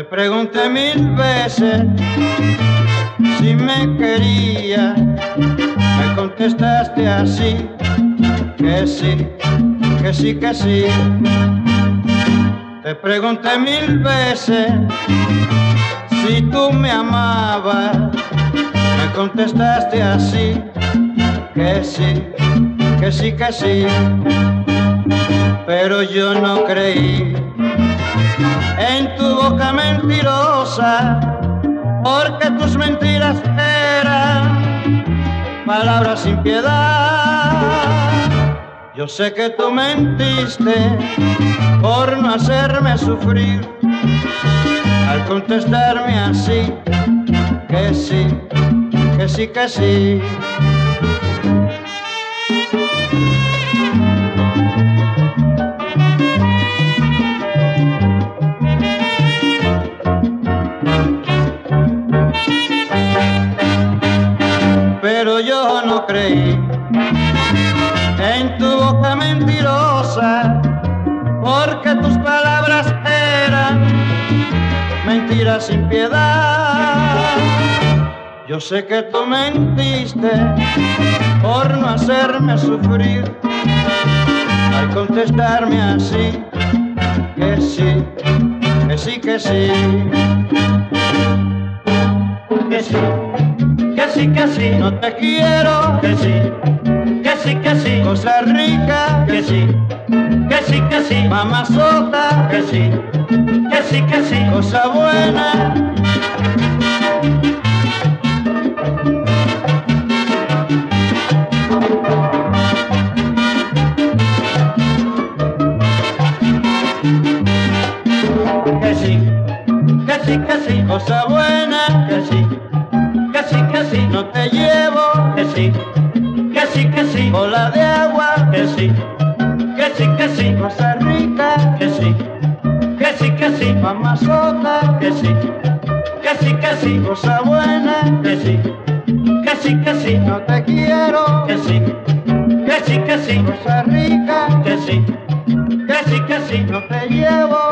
pregunté 1000 veces si me quería, me contestaste así, que sí, que sí, que sí. Te pregunté 1000 veces si tú me amabas, me contestaste así, que sí, que sí, que sí. Pero yo no creí en tu boca mentirosa, porque tus mentiras eran palabras sin piedad. Yo sé que tú mentiste por no hacerme sufrir, al contestarme así, que sí, que sí, que sí. Pero yo no creí en tu boca mentirosa, porque tus palabras eran mentiras sin piedad. Yo sé que tú mentiste por no hacerme sufrir, al contestarme así, que sí, que sí, que sí. Que sí, que sí, que sí, no te quiero, que sí, que sí, que sí, cosa rica, que sí, que sí, que sí, mamazota, que sí, que sí, que sí, cosa buena. Que sí, que sí, que sí, cosa buena, que sí, que sí, que sí, no te llevo, que sí, que sí, que sí, bola de agua, que sí, que sí, que sí, cosa rica, que sí, que sí, que sí, mamazota, que sí, que sí, que sí, cosa buena, que sí, que sí, que sí, no te quiero, que sí, que sí, que sí, cosa rica, que sí, que sí, que sí, no te llevo.